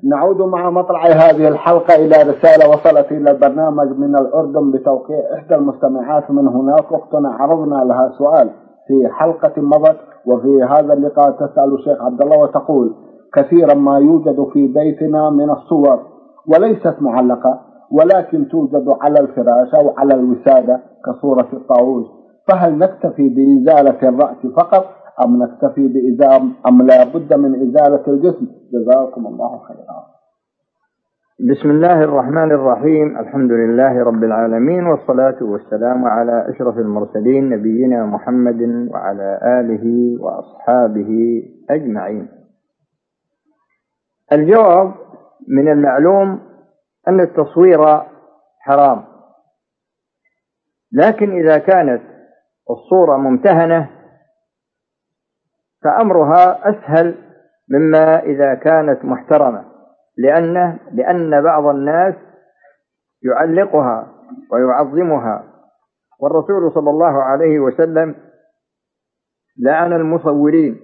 نعود مع مطلع هذه الحلقة إلى رسالة وصلت إلى البرنامج من الأردن بتوقيع إحدى المستمعات من هناك. أختنا عرضنا لها سؤال في حلقة مضت، وفي هذا اللقاء تسأل الشيخ عبد الله وتقول: كثيرا ما يوجد في بيتنا من الصور وليست معلقة، ولكن توجد على الفراش أو على الوسادة كصورة الطاووس، فهل نكتفي بإزالة الرأس فقط أم نكتفي بإزالة أم لا بد من إزالة الجسم؟ جزاكم الله خيرا. بسم الله الرحمن الرحيم. الحمد لله رب العالمين، والصلاة والسلام على أشرف المرسلين نبينا محمد وعلى آله وأصحابه أجمعين. الجواب: من المعلوم أن التصوير حرام، لكن إذا كانت الصورة ممتهنة فأمرها أسهل مما إذا كانت محترمة، لأن بعض الناس يعلقها ويعظمها، والرسول صلى الله عليه وسلم لعن المصورين.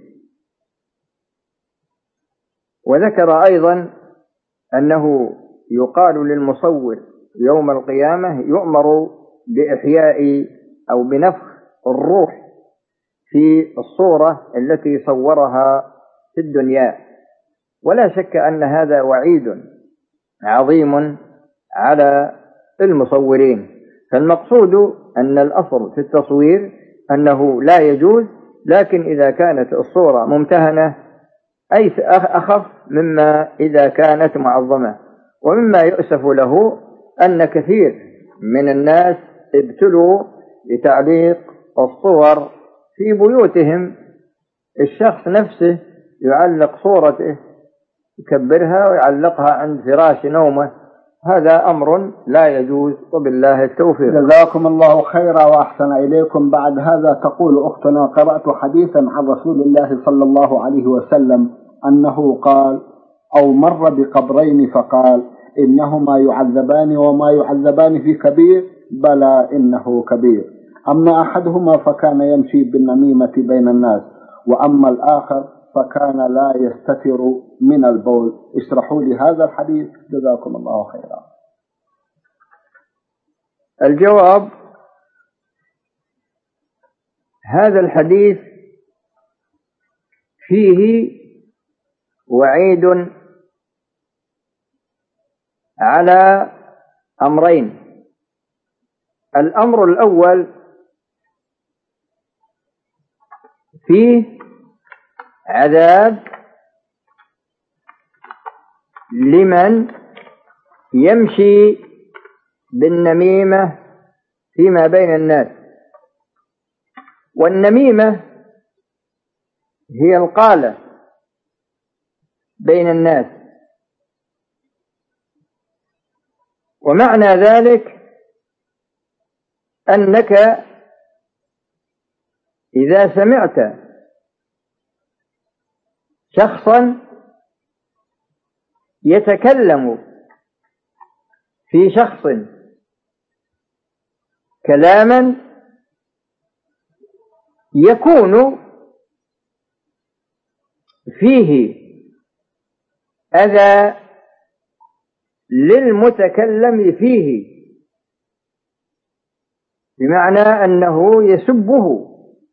وذكر أيضا أنه يقال للمصور يوم القيامة يؤمر بإحياء أو بنفخ الروح في الصورة التي صورها في الدنيا. ولا شك أن هذا وعيد عظيم على المصورين. فالمقصود أن الأصل في التصوير أنه لا يجوز، لكن إذا كانت الصورة ممتهنة أي أخف مما إذا كانت معظمة. ومما يؤسف له أن كثير من الناس ابتلوا بتعليق الصور في بيوتهم. الشخص نفسه يعلق صورته، يكبرها ويعلقها عند فراش نومه، هذا أمر لا يجوز، وبالله التوفيق. جزاكم الله خيرا وأحسن إليكم. بعد هذا تقول أختنا: قرأت حديثا عن رسول الله صلى الله عليه وسلم أنه قال أو مر بقبرين فقال: إنهما يعذبان وما يعذبان في كبير، بلى إنه كبير. أما أحدهما فكان يمشي بالنميمة بين الناس، وأما الآخر فكان لا يستتر من البول. اشرحوا لي هذا الحديث جزاكم الله خيرا. الجواب: هذا الحديث فيه وعيد على أمرين. الأمر الأول فيه عذاب لمن يمشي بالنميمة فيما بين الناس. والنميمة هي القالة بين الناس، ومعنى ذلك أنك إذا سمعت شخصا يتكلم في شخص كلاما يكون فيه أذى للمتكلم فيه، بمعنى أنه يسبه،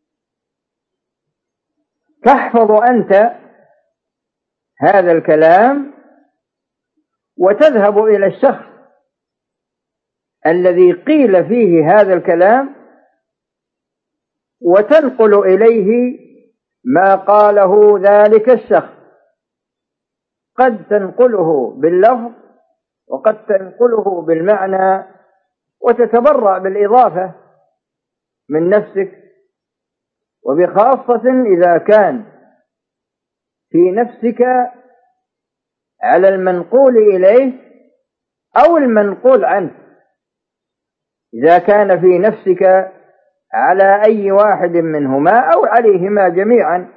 تحفظ أنت هذا الكلام وتذهب إلى الشخص الذي قيل فيه هذا الكلام وتنقل إليه ما قاله ذلك الشخص. قد تنقله باللفظ وقد تنقله بالمعنى، وتتبرأ بالإضافة من نفسك، وبخاصة إذا كان في نفسك على المنقول إليه أو المنقول عنه. إذا كان في نفسك على أي واحد منهما أو عليهما جميعا،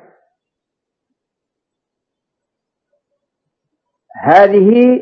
هذه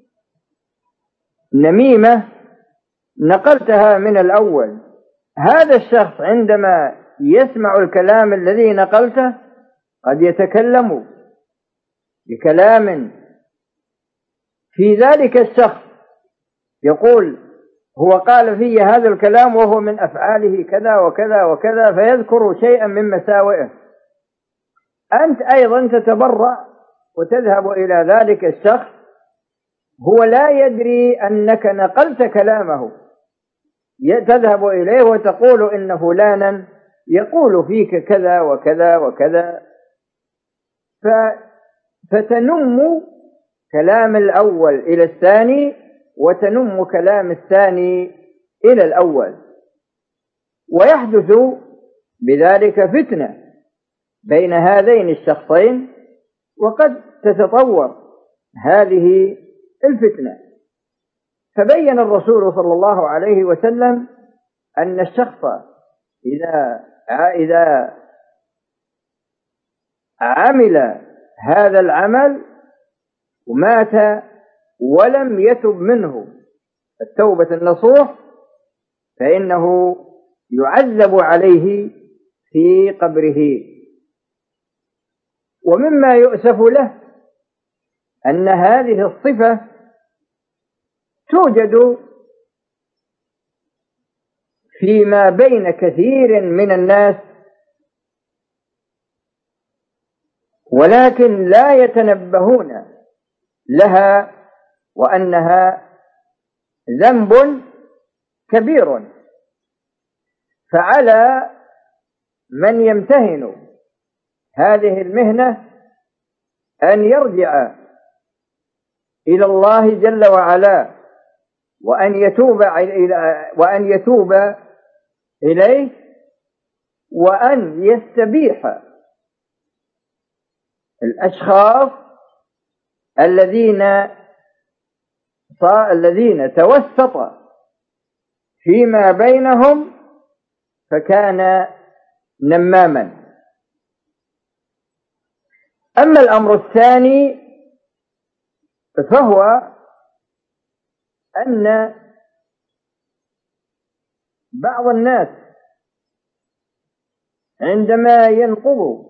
نميمة نقلتها من الأول. هذا الشخص عندما يسمع الكلام الذي نقلته قد يتكلم بكلام في ذلك الشخص يقول هو قال في هذا الكلام وهو من أفعاله كذا وكذا وكذا، فيذكر شيئا من مساوئه، أنت أيضا تتبرأ وتذهب إلى ذلك الشخص، هو لا يدري أنك نقلت كلامه، تذهب إليه وتقول إن فلانا يقول فيك كذا وكذا وكذا، فتنم كلام الأول إلى الثاني، وتنم كلام الثاني إلى الأول، ويحدث بذلك فتنة بين هذين الشخصين، وقد تتطور هذه الفتنة. فبين الرسول صلى الله عليه وسلم أن الشخص إذا عمل هذا العمل ومات ولم يتب منه التوبة النصوح، فإنه يعذب عليه في قبره. ومما يؤسف له أن هذه الصفة توجد فيما بين كثير من الناس، ولكن لا يتنبهون لها، وأنها ذنب كبير. فعلى من يمتهن هذه المهنة أن يرجع إلى الله جل وعلا، وأن يتوب إليه، وأن يستبيح الأشخاص الذين توسط فيما بينهم فكان نماما. أما الأمر الثاني فهو أن بعض الناس عندما ينقض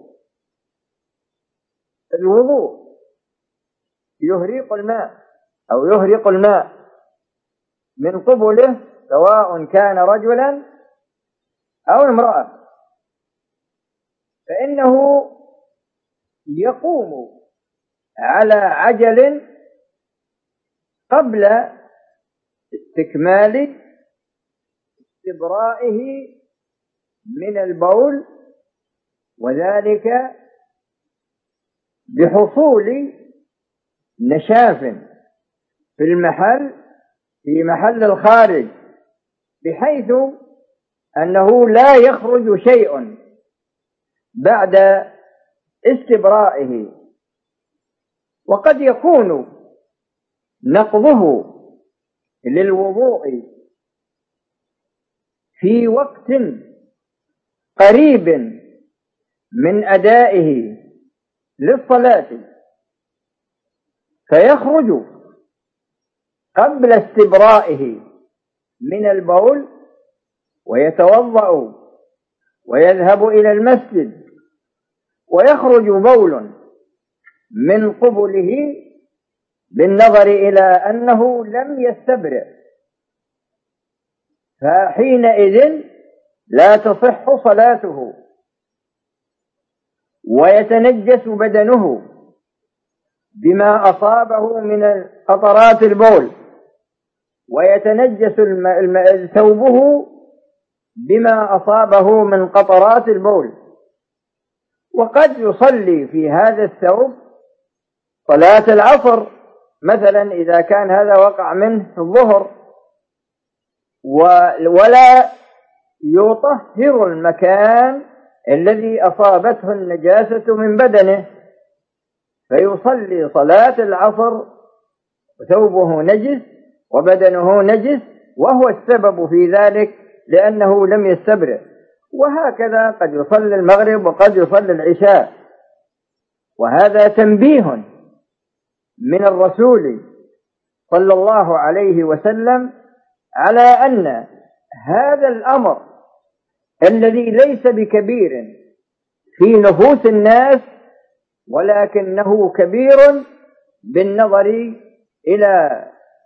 الوضوء يهريق الماء من قبله، سواء كان رجلا أو امرأة، فإنه يقوم على عجل قبل استكمال استبرائه من البول، وذلك بحصول نشاف في محل الخارج، بحيث أنه لا يخرج شيء بعد استبرائه. وقد يكون نقضه للوضوء في وقت قريب من أدائه للصلاة، فيخرج قبل استبرائه من البول ويتوضأ ويذهب إلى المسجد، ويخرج بول من قبله بالنظر إلى أنه لم يستبرئ، فحينئذ لا تصح صلاته، ويتنجس بدنه بما أصابه من قطرات البول، ويتنجس ثوبه بما أصابه من قطرات البول. وقد يصلي في هذا الثوب صلاة العصر مثلا إذا كان هذا وقع منه في الظهر، ولا يطهر المكان الذي أصابته النجاسة من بدنه، فيصلي صلاة العصر وثوبه نجس وبدنه نجس، وهو السبب في ذلك لأنه لم يستبرئ. وهكذا قد يصلي المغرب وقد يصلي العشاء. وهذا تنبيه من الرسول صلى الله عليه وسلم على أن هذا الأمر الذي ليس بكبير في نفوس الناس، ولكنه كبير بالنظر إلى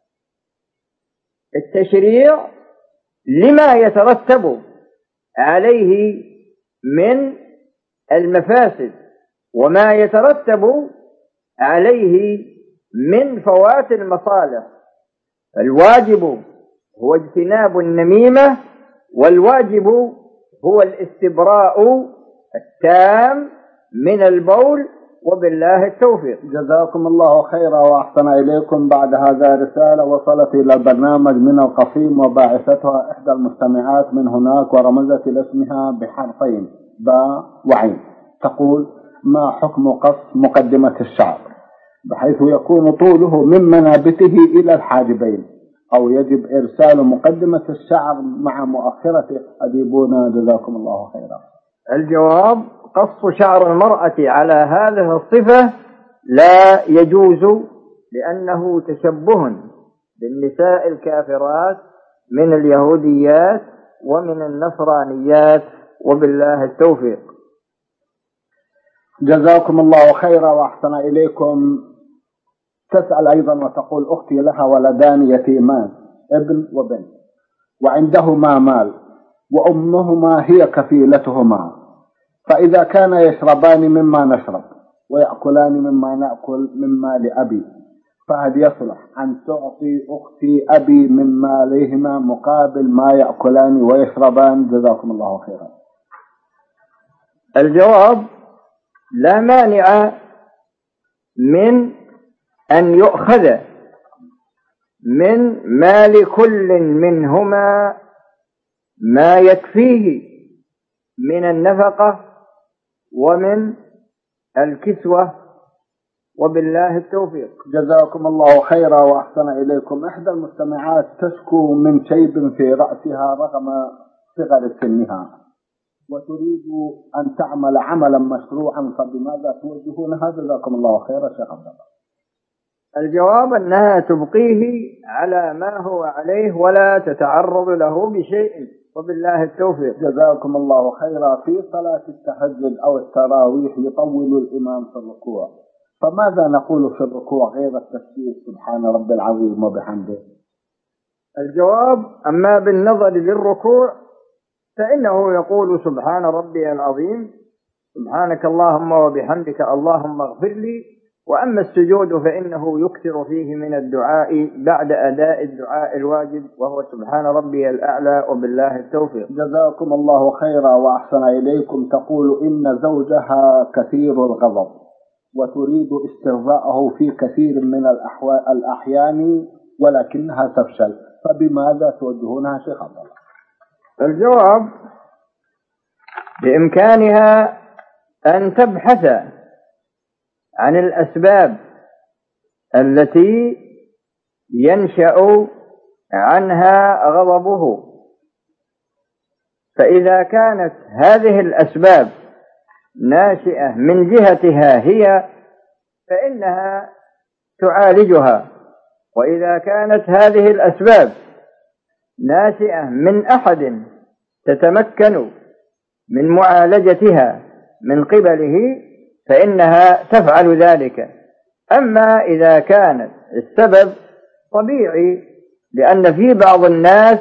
التشريع لما يترتب عليه من المفاسد وما يترتب عليه من فوات المصالح. الواجب هو اجتناب النميمة، والواجب هو الاستبراء التام من البول، وبالله التوفيق. جزاكم الله خيرا وأحسن إليكم. بعد هذا رسالة وصلت إلى البرنامج من القصيم وباعثتها إحدى المستمعات من هناك ورمزت لاسمها بحرفين باء وعين. تقول: ما حكم قص مقدمة الشعر بحيث يكون طوله من منابته إلى الحاجبين، أو يجب إرسال مقدمة الشعر مع مؤخرته؟ أجيبونا جزاكم الله خيرا. الجواب: قص شعر المرأة على هذه الصفة لا يجوز، لأنه تشبه بالنساء الكافرات من اليهوديات ومن النصرانيات، وبالله التوفيق. جزاكم الله خيرا وأحسن إليكم. تسأل أيضا وتقول: أختي لها ولدان يتيمان، ابن وبنت، وعندهما مال، وأمهما هي كفيلتهما، فإذا كان يشربان مما نشرب ويأكلان مما نأكل من مال أبي، فهل يصلح أن تعطي أختي أبي من مالهما مقابل ما يأكلان ويشربان؟ جزاكم الله خيرا. الجواب: لا مانع من أن يؤخذ من مال كل منهما ما يكفيه من النفقة ومن الكسوة، وبالله التوفيق. جزاكم الله خيرا وأحسن إليكم. إحدى المستمعات تشكو من شيب في رأسها رغم صغر سنها، وتريد أن تعمل عملا مشروعا، فبماذا توجهونها؟ جزاكم الله خيرا شيخ عبد الله. الجواب: أنها تبقيه على ما هو عليه ولا تتعرض له بشيء، وبالله التوفيق. جزاكم الله خيرا. في صلاة التهجد أو التراويح يطول الإمام في الركوع، فماذا نقول في الركوع غير التسبيح سبحان ربي العظيم وبحمده؟ الجواب: أما بالنظر للركوع فإنه يقول سبحان ربي العظيم، سبحانك اللهم وبحمدك اللهم اغفر لي. وأما السجود فإنه يكثر فيه من الدعاء بعد أداء الدعاء الواجب، وهو سبحان ربي الأعلى، وبالله التوفيق. جزاكم الله خيرا وأحسن إليكم. تقول إن زوجها كثير الغضب وتريد استرضاءه في كثير من الأحيان ولكنها تفشل، فبماذا توجهونها شيخ عبد الله؟ الجواب: بإمكانها أن تبحث عن الأسباب التي ينشأ عنها غضبه، فإذا كانت هذه الأسباب ناشئة من جهتها هي فإنها تعالجها، وإذا كانت هذه الأسباب ناشئة من أحد تتمكن من معالجتها من قبله فإنها تفعل ذلك. أما إذا كانت السبب طبيعي، لأن في بعض الناس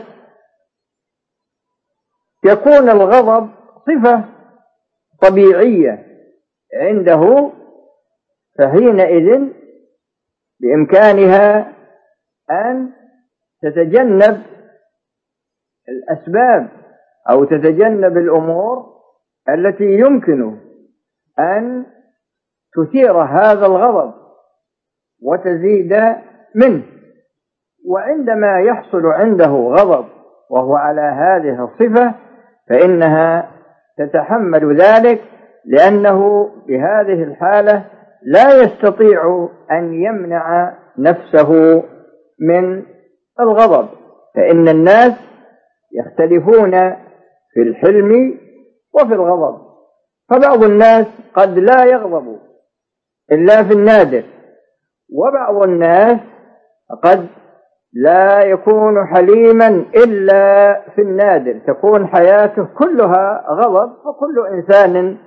يكون الغضب صفة طبيعية عنده، فحينئذ بإمكانها أن تتجنب الأسباب أو تتجنب الأمور التي يمكن أن تثير هذا الغضب وتزيد منه. وعندما يحصل عنده غضب وهو على هذه الصفة فإنها تتحمل ذلك، لأنه بهذه الحالة لا يستطيع أن يمنع نفسه من الغضب، فإن الناس يختلفون في الحلم وفي الغضب، فبعض الناس قد لا يغضب إلا في النادر، وبعض الناس قد لا يكون حليما إلا في النادر، تكون حياته كلها غضب، فكل إنسان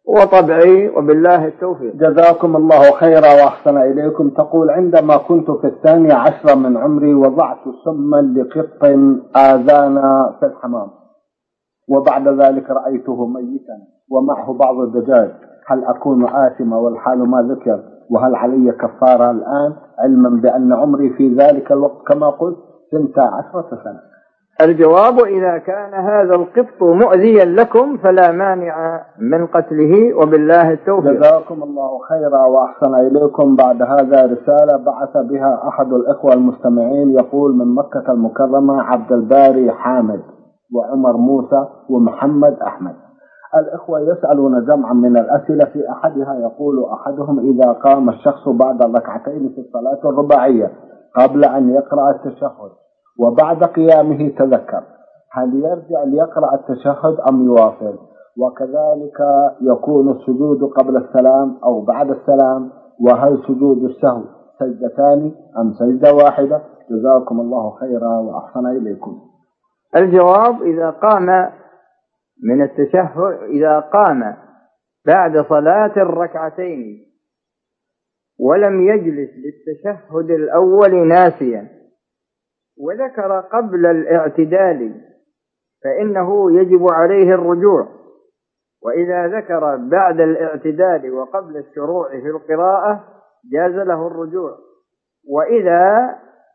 وطبعي، وبالله التوفيق. جزاكم الله خيرا وأحسن إليكم. تقول: عندما كنت في 12 من عمري وضعت سما لقط آذانا في الحمام، وبعد ذلك رأيته ميتا ومعه بعض الدجاج، هل أكون آثمة والحال ما ذكر؟ وهل علي كفارة الآن، علما بأن عمري في ذلك الوقت كما قلت 12 سنة؟ الجواب: إذا كان هذا القط مؤذيا لكم فلا مانع من قتله، وبالله التوفيق. جزاكم الله خيرا وأحسن إليكم. بعد هذا رسالة بعث بها أحد الإخوة المستمعين، يقول: من مكة المكرمة عبد الباري حامد وعمر موسى ومحمد أحمد. الإخوة يسألون جمعا من الأسئلة، في أحدها يقول أحدهم: إذا قام الشخص بعد الركعتين في الصلاة الرباعية قبل أن يقرأ التشهد وبعد قيامه تذكر، هل يرجع ليقرأ التشهد أم يواصل؟ وكذلك يكون السجود قبل السلام أو بعد السلام؟ وهل سجود السهو سجدتان أم سجدة واحدة؟ جزاكم الله خيرا وأحسن إليكم. الجواب: إذا قام من التشهد، إذا قام بعد صلاة الركعتين ولم يجلس للتشهد الأول ناسيا وذكر قبل الاعتدال فإنه يجب عليه الرجوع، وإذا ذكر بعد الاعتدال وقبل الشروع في القراءة جاز له الرجوع، وإذا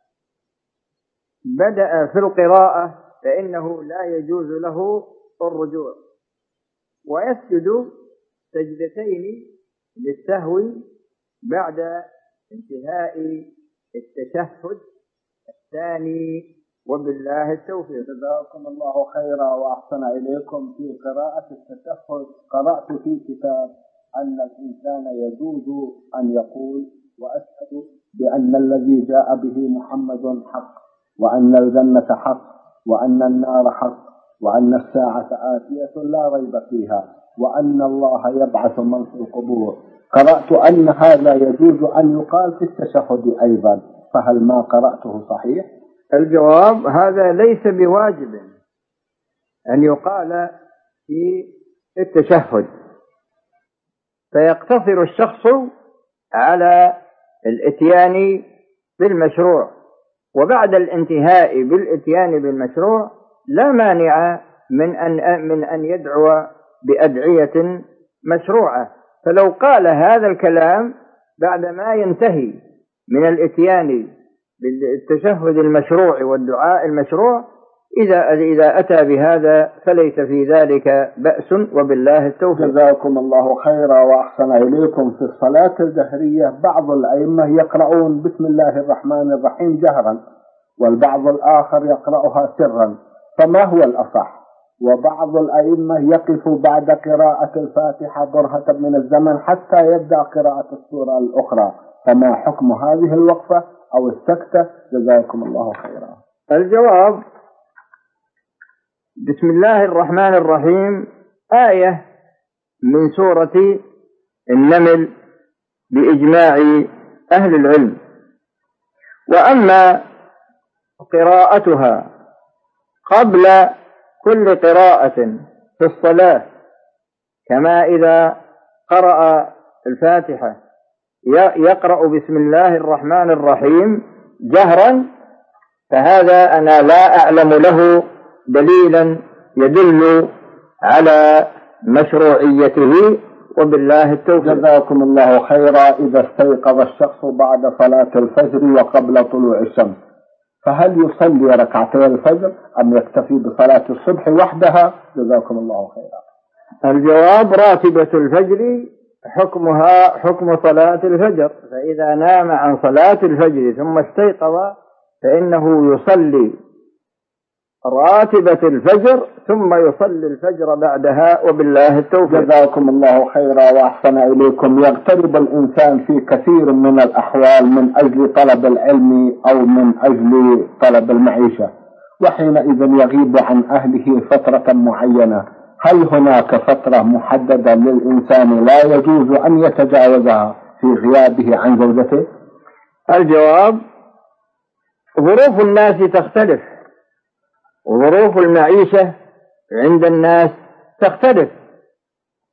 بدأ في القراءة فإنه لا يجوز له الرجوع، ويسجد سجدتين للسهو بعد انتهاء التشهد الثاني، وبالله التوفيق. جزاكم الله خيرا وأحسن إليكم. في قراءة التشهد قرأت في كتاب أن الإنسان يجوز أن يقول: وأشهد بأن الذي جاء به محمد حق، وأن الجنة حق، وأن النار حق، وأن الساعة آتية لا ريب فيها، وأن الله يبعث من في القبور. قرأت أن هذا يجوز أن يقال في التشهد أيضا، فهل ما قرأته صحيح؟ الجواب: هذا ليس بواجب أن يقال في التشهد، فيقتصر الشخص على الإتيان بالمشروع، وبعد الانتهاء بالإتيان بالمشروع لا مانع من أن يدعو بأدعية مشروعة. فلو قال هذا الكلام بعدما ينتهي من الإتيان بالتشهد المشروع والدعاء المشروع، إذا أتى بهذا فليس في ذلك بأس، وبالله التوفيق. جزاكم الله خيرا وأحسن إليكم. في الصلاة الجهرية بعض الأئمة يقرؤون بسم الله الرحمن الرحيم جهرا، والبعض الآخر يقرأها سرا، فما هو الأصح؟ وبعض الأئمة يقف بعد قراءة الفاتحة برهة من الزمن حتى يبدأ قراءة السورة الأخرى، فما حكم هذه الوقفة أو السكتة؟ جزاكم الله خيرا. الجواب: بسم الله الرحمن الرحيم آية من سورة النمل بإجماع أهل العلم، وأما قراءتها قبل كل قراءة في الصلاة، كما إذا قرأ الفاتحة يقرأ بسم الله الرحمن الرحيم جهرا، فهذا أنا لا أعلم له دليلا يدل على مشروعيته، وبالله التوفيق. جزاكم الله خيرا. إذا استيقظ الشخص بعد صلاة الفجر وقبل طلوع الشمس، فهل يصلي ركعتي الفجر أم يكتفي بصلاة الصبح وحدها؟ جزاكم الله خيرا. الجواب: راتبة الفجر حكمها حكم صلاة الفجر، فإذا نام عن صلاة الفجر ثم استيقظ فإنه يصلي راتبة الفجر ثم يصلي الفجر بعدها، وبالله التوفيق. جزاكم الله خيرا وأحسن إليكم. يغترب الإنسان في كثير من الأحوال من أجل طلب العلم أو من أجل طلب المعيشة، وحينئذ يغيب عن أهله فترة معينة، هل هناك فترة محددة للإنسان لا يجوز أن يتجاوزها في غيابه عن زوجته؟ الجواب: ظروف الناس تختلف، وظروف المعيشة عند الناس تختلف،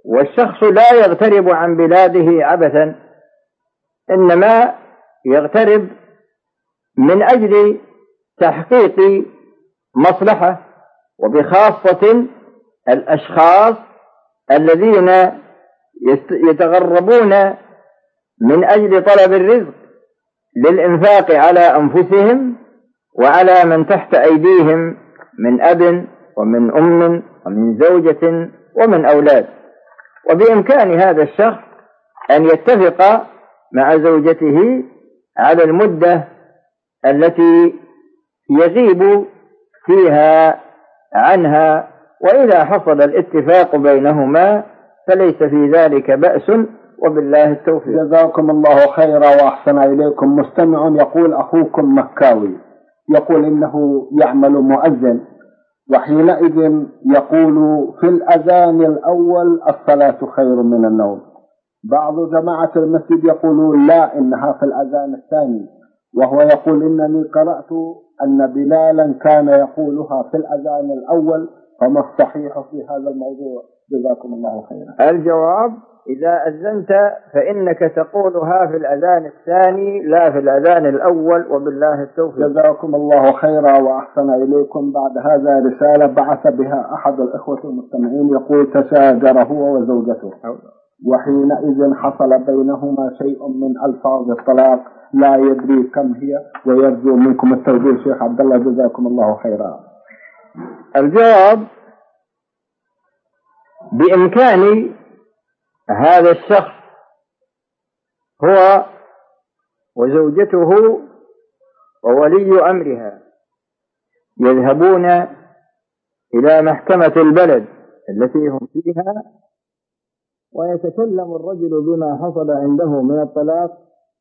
والشخص لا يغترب عن بلاده عبثا، إنما يغترب من أجل تحقيق مصلحة، وبخاصة الأشخاص الذين يتغربون من أجل طلب الرزق للإنفاق على أنفسهم وعلى من تحت أيديهم من أب ومن أم ومن زوجة ومن أولاد. وبإمكان هذا الشخص أن يتفق مع زوجته على المدة التي يغيب فيها عنها، وإذا حصل الاتفاق بينهما فليس في ذلك بأس، وبالله التوفيق. جزاكم الله خيرا وأحسن إليكم. مستمع يقول: أخوكم مكاوي يقول إنه يعمل مؤذن، وحينئذ يقول في الأذان الأول الصلاة خير من النوم. بعض جماعة المسجد يقولون لا، إنها في الأذان الثاني، وهو يقول إنني قرأت أن بلالا كان يقولها في الأذان الأول، فما الصحيح في هذا الموضوع؟ جزاكم الله خيرا. الجواب: إذا أذنت فإنك تقولها في الأذان الثاني لا في الأذان الأول، وبالله التوفيق. جزاكم الله خيرا وأحسن إليكم. بعد هذا رسالة بعث بها أحد الإخوة المستمعين يقول: تشاجر هو وزوجته، وحينئذ حصل بينهما شيء من ألفاظ الطلاق لا يدري كم هي، ويرجو منكم التوجيه شيخ عبد الله. جزاكم الله خيرا. الجواب: بإمكان هذا الشخص هو وزوجته وولي أمرها يذهبون إلى محكمة البلد التي هم فيها، ويتكلم الرجل بما حصل عنده من الطلاق،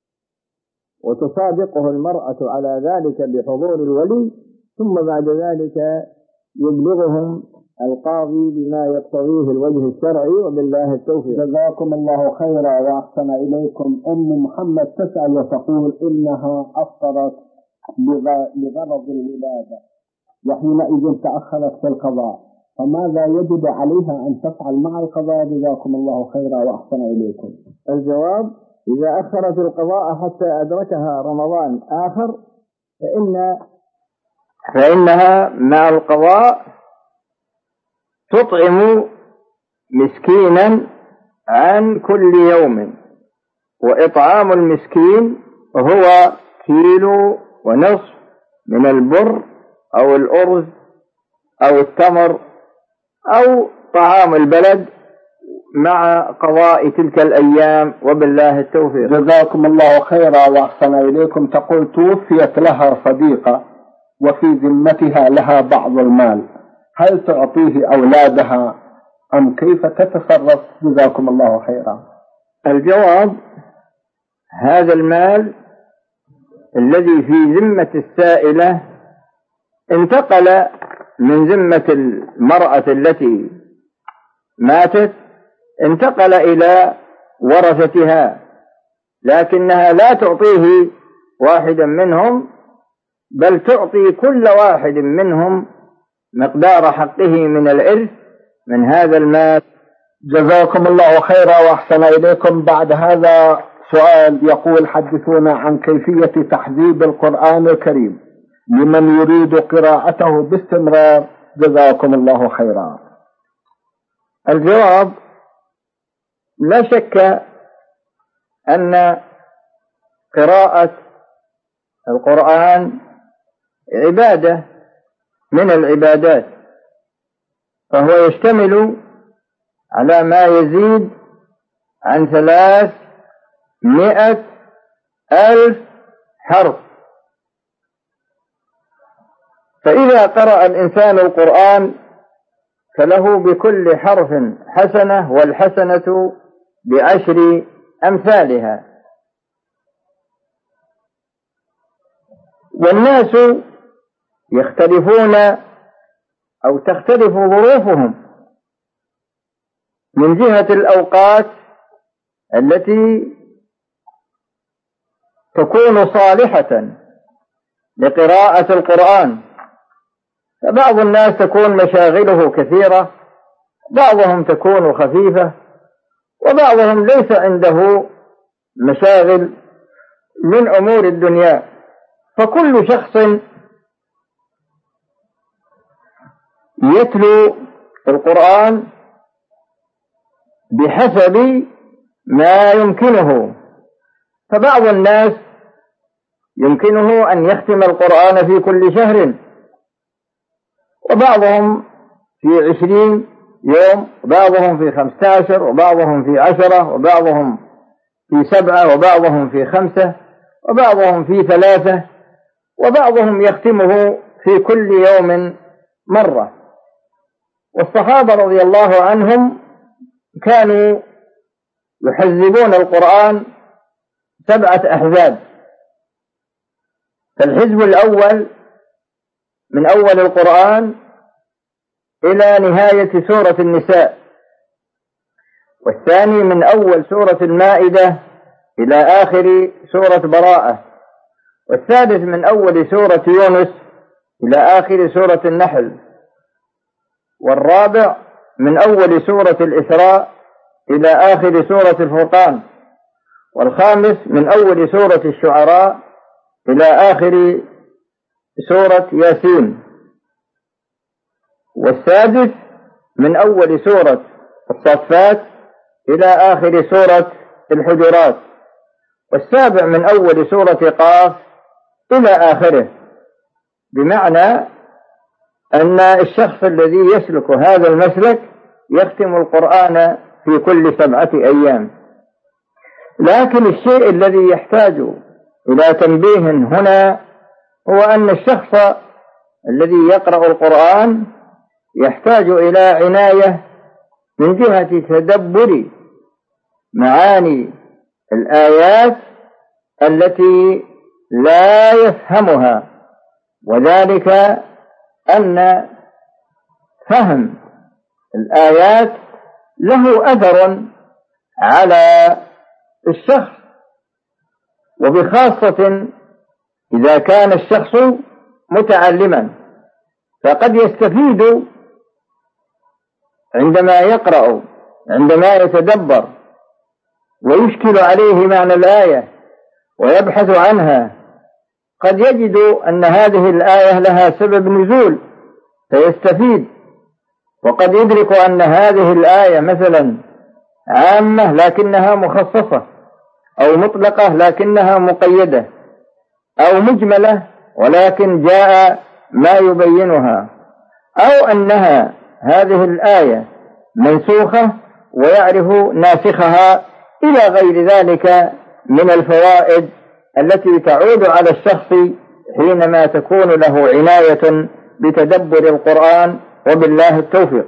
وتصادقه المرأة على ذلك بحضور الولي، ثم بعد ذلك يبلغهم القاضي بما يقتضيه الوجه الشرعي، وبالله التوفيق. جزاكم الله خيرا وأحسن إليكم. أم محمد تسأل وتقول إنها أفطرت لغرض الولادة، وحينئذ تأخرت في القضاء، فماذا يجب عليها أن تفعل مع القضاء؟ جزاكم الله خيرا وأحسن إليكم. الجواب: إذا أخرت القضاء حتى أدركها رمضان آخر فإنها مع القضاء تطعم مسكينا عن كل يوم، وإطعام المسكين هو 1.5 كيلو من البر أو الأرز أو التمر أو طعام البلد مع قضاء تلك الأيام، وبالله التوفيق. جزاكم الله خيرا وأحسن إليكم. تقول: توفيت لها صديقة وفي ذمتها لها بعض المال، هل تعطيه أولادها أم كيف تتصرف؟ جزاكم الله خيرا. الجواب: هذا المال الذي في ذمة السائلة انتقل من ذمة المرأة التي ماتت، انتقل إلى ورثتها، لكنها لا تعطيه واحدا منهم، بل تعطي كل واحد منهم مقدار حقه من الإرث من هذا المال. جزاكم الله خيرا وأحسن إليكم. بعد هذا سؤال يقول: حدثونا عن كيفية تحذيب القرآن الكريم لمن يريد قراءته باستمرار. جزاكم الله خيرا. الجواب: لا شك أن قراءة القرآن عبادة من العبادات، فهو يشتمل على ما يزيد عن 300,000 حرف، فإذا قرأ الإنسان القرآن فله بكل حرف حسنة، والحسنة ب10 أمثالها. والناس يختلفون أو تختلف ظروفهم من جهة الأوقات التي تكون صالحة لقراءة القرآن، فبعض الناس تكون مشاغله كثيرة، بعضهم تكون خفيفة، وبعضهم ليس عنده مشاغل من أمور الدنيا. فكل شخص يتلو القرآن بحسب ما يمكنه. فبعض الناس يمكنه أن يختم القرآن في كل شهر، وبعضهم في 20 يوم، وبعضهم في 15، وبعضهم في 10، وبعضهم في 7، وبعضهم في 5، وبعضهم في 3، وبعضهم يختمه في كل يوم مرة. والصحابة رضي الله عنهم كانوا يحزبون القرآن 7 أحزاب. فالحزب الأول من أول القرآن إلى نهاية سورة النساء، والثاني من أول سورة المائدة إلى آخر سورة براءة، والثالث من أول سورة يونس إلى آخر سورة النحل، والرابع من أول سورة الإسراء إلى آخر سورة الفرقان، والخامس من أول سورة الشعراء إلى آخر سورة ياسين، والسادس من أول سورة الصافات إلى آخر سورة الحجرات، والسابع من أول سورة قاف إلى آخره. بمعنى أن الشخص الذي يسلك هذا المسلك يختم القرآن في كل 7 أيام. لكن الشيء الذي يحتاج إلى تنبيه هنا هو أن الشخص الذي يقرأ القرآن يحتاج إلى عناية من جهة تدبر معاني الآيات التي لا يفهمها، وذلك أن فهم الآيات له أثر على الشخص، وبخاصة إذا كان الشخص متعلما، فقد يستفيد عندما يقرأ، عندما يتدبر ويشكل عليه معنى الآية ويبحث عنها. قد يجد أن هذه الآية لها سبب نزول فيستفيد، وقد يدرك أن هذه الآية مثلا عامة لكنها مخصصة، أو مطلقة لكنها مقيدة، أو مجملة ولكن جاء ما يبينها، أو أنها هذه الآية منسوخة ويعرف ناسخها، إلى غير ذلك من الفوائد التي تعود على الشخص حينما تكون له عناية بتدبر القرآن. وبالله التوفيق.